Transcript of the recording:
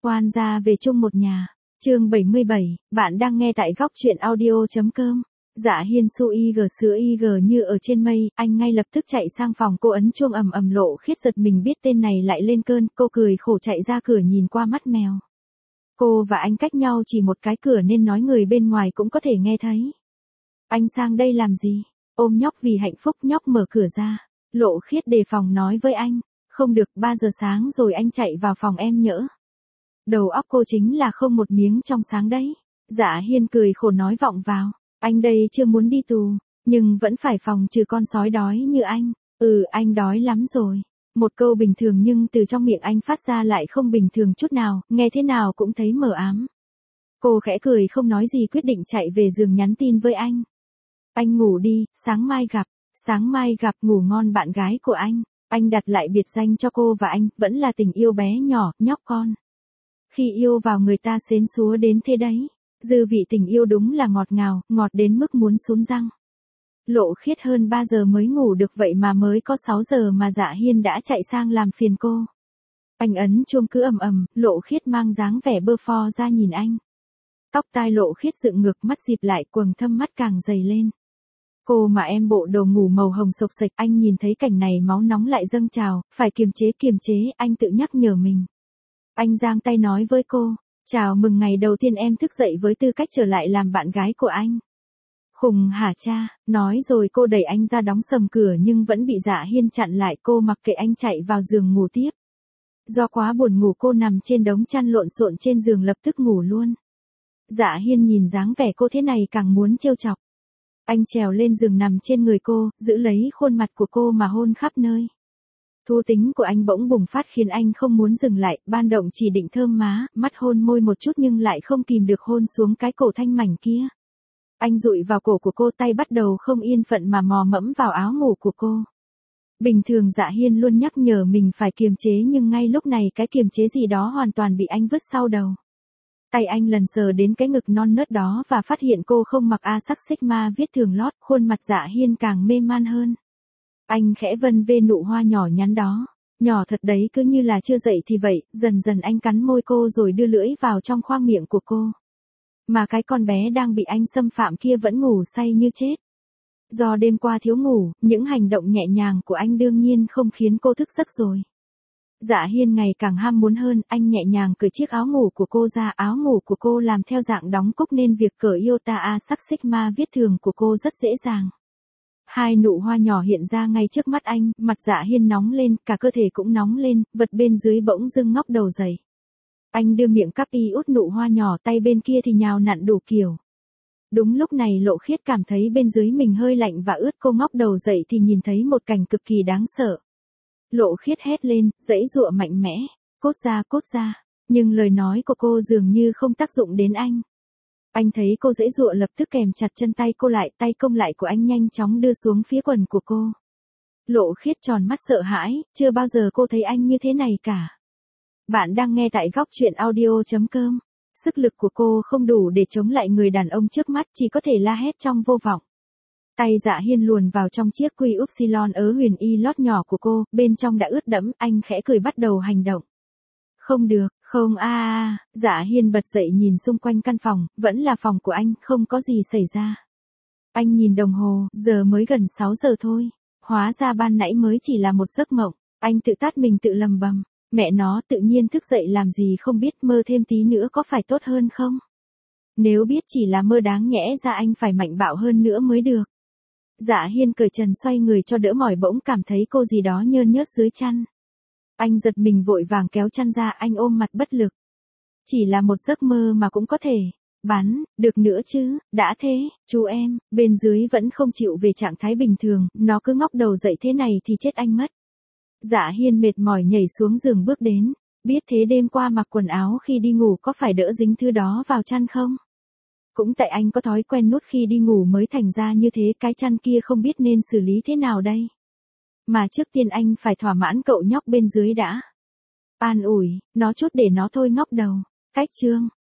Quan gia về chung một nhà. Chương 77, bạn đang nghe tại góc truyện audio.com. Dạ Hiên su IG sữa IG như ở trên mây, anh ngay lập tức chạy sang phòng cô ấn chuông ầm ầm. Lộ Khiết giật mình biết tên này lại lên cơn, cô cười khổ chạy ra cửa nhìn qua mắt mèo. Cô và anh cách nhau chỉ một cái cửa nên nói người bên ngoài cũng có thể nghe thấy. Anh sang đây làm gì? Ôm nhóc vì hạnh phúc. Nhóc mở cửa ra. Lộ Khiết đề phòng nói với anh, không được, 3 giờ sáng rồi anh chạy vào phòng em nhỡ. Đầu óc cô chính là không một miếng trong sáng đấy. Dạ Hiên cười khổ nói vọng vào, anh đây chưa muốn đi tù, nhưng vẫn phải phòng trừ con sói đói như anh. Anh đói lắm rồi. Một câu bình thường nhưng từ trong miệng anh phát ra lại không bình thường chút nào, nghe thế nào cũng thấy mờ ám. Cô khẽ cười không nói gì quyết định chạy về giường nhắn tin với anh. Anh ngủ đi, sáng mai gặp, ngủ ngon bạn gái của anh. Anh đặt lại biệt danh cho cô và anh, vẫn là tình yêu bé nhỏ, nhóc con. Khi yêu vào người ta xến xúa đến thế đấy. Dư vị tình yêu đúng là ngọt ngào, ngọt đến mức muốn sún răng. Lộ Khiết hơn 3 giờ mới ngủ được, vậy mà mới có 6 giờ mà Dạ Hiên đã chạy sang làm phiền cô. Anh ấn chuông cứ ầm ầm, Lộ Khiết mang dáng vẻ bơ phò ra nhìn anh. Tóc tai Lộ Khiết dựng ngược, mắt dịp lại, quầng thâm mắt càng dày lên. Cô mà em bộ đồ ngủ màu hồng sộc sạch, anh nhìn thấy cảnh này máu nóng lại dâng trào, phải kiềm chế, anh tự nhắc nhở mình. Anh giang tay nói với cô, chào mừng ngày đầu tiên em thức dậy với tư cách trở lại làm bạn gái của anh. Khùng hả cha, nói rồi cô đẩy anh ra đóng sầm cửa nhưng vẫn bị Dạ Hiên chặn lại. Cô mặc kệ anh chạy vào giường ngủ tiếp. Do quá buồn ngủ cô nằm trên đống chăn lộn xộn trên giường lập tức ngủ luôn. Dạ Hiên nhìn dáng vẻ cô thế này càng muốn trêu chọc. Anh trèo lên giường nằm trên người cô, giữ lấy khuôn mặt của cô mà hôn khắp nơi. Thú tính của anh bỗng bùng phát khiến anh không muốn dừng lại, ban động chỉ định thơm má, mắt hôn môi một chút nhưng lại không kìm được hôn xuống cái cổ thanh mảnh kia. Anh dụi vào cổ của cô, tay bắt đầu không yên phận mà mò mẫm vào áo ngủ của cô. Bình thường Dạ Hiên luôn nhắc nhở mình phải kiềm chế nhưng ngay lúc này cái kiềm chế gì đó hoàn toàn bị anh vứt sau đầu. Tay anh lần sờ đến cái ngực non nớt đó và phát hiện cô không mặc Asics Sigma viết thường lót, khuôn mặt Dạ Hiên càng mê man hơn. Anh khẽ vân về nụ hoa nhỏ nhắn đó. Nhỏ thật đấy, cứ như là chưa dậy thì vậy. Dần dần anh cắn môi cô rồi đưa lưỡi vào trong khoang miệng của cô. Mà cái con bé đang bị anh xâm phạm kia vẫn ngủ say như chết. Do đêm qua thiếu ngủ, những hành động nhẹ nhàng của anh đương nhiên không khiến cô thức giấc rồi. Dạ Hiên ngày càng ham muốn hơn, anh nhẹ nhàng cởi chiếc áo ngủ của cô ra. Áo ngủ của cô làm theo dạng đóng cúc nên việc cởi Iota Asics Sigma viết thường của cô rất dễ dàng. Hai nụ hoa nhỏ hiện ra ngay trước mắt anh, mặt Dạ Hiên nóng lên, cả cơ thể cũng nóng lên, vật bên dưới bỗng dưng ngóc đầu dậy. Anh đưa miệng cắp y út nụ hoa nhỏ, tay bên kia thì nhào nặn đủ kiểu. Đúng lúc này Lộ Khiết cảm thấy bên dưới mình hơi lạnh và ướt, cô ngóc đầu dậy thì nhìn thấy một cảnh cực kỳ đáng sợ. Lộ Khiết hét lên, giãy giụa mạnh mẽ, cốt ra, nhưng lời nói của cô dường như không tác dụng đến anh. Anh thấy cô giãy giụa lập tức kèm chặt chân tay cô lại, tay công lại của anh nhanh chóng đưa xuống phía quần của cô. Lộ Khiết tròn mắt sợ hãi, chưa bao giờ cô thấy anh như thế này cả. Bạn đang nghe tại góc truyện audio.com. Sức lực của cô không đủ để chống lại người đàn ông trước mắt, chỉ có thể la hét trong vô vọng. Tay Dạ Hiên luồn vào trong chiếc quy upsilon ớ huyền y lót nhỏ của cô, bên trong đã ướt đẫm, anh khẽ cười bắt đầu hành động. Không được, không Dạ Hiên bật dậy nhìn xung quanh căn phòng, vẫn là phòng của anh, không có gì xảy ra. Anh nhìn đồng hồ, giờ mới gần 6 giờ thôi. Hóa ra ban nãy mới chỉ là một giấc mộng. Anh tự tát mình tự lầm bầm. Mẹ nó, tự nhiên thức dậy làm gì không biết, mơ thêm tí nữa có phải tốt hơn không? Nếu biết chỉ là mơ đáng nhẽ ra anh phải mạnh bạo hơn nữa mới được. Dạ Hiên cởi trần xoay người cho đỡ mỏi, bỗng cảm thấy cô gì đó nhơn nhớt dưới chăn. Anh giật mình vội vàng kéo chăn ra, anh ôm mặt bất lực. Chỉ là một giấc mơ mà cũng có thể bắn được nữa chứ, đã thế, chú em, bên dưới vẫn không chịu về trạng thái bình thường, nó cứ ngóc đầu dậy thế này thì chết anh mất. Dạ Hiên mệt mỏi nhảy xuống giường bước đến, biết thế đêm qua mặc quần áo khi đi ngủ có phải đỡ dính thứ đó vào chăn không? Cũng tại anh có thói quen nuốt khi đi ngủ mới thành ra như thế, cái chăn kia không biết nên xử lý thế nào đây. Mà trước tiên anh phải thỏa mãn cậu nhóc bên dưới đã. An ủi, nó chút để nó thôi ngóc đầu. Cách chương.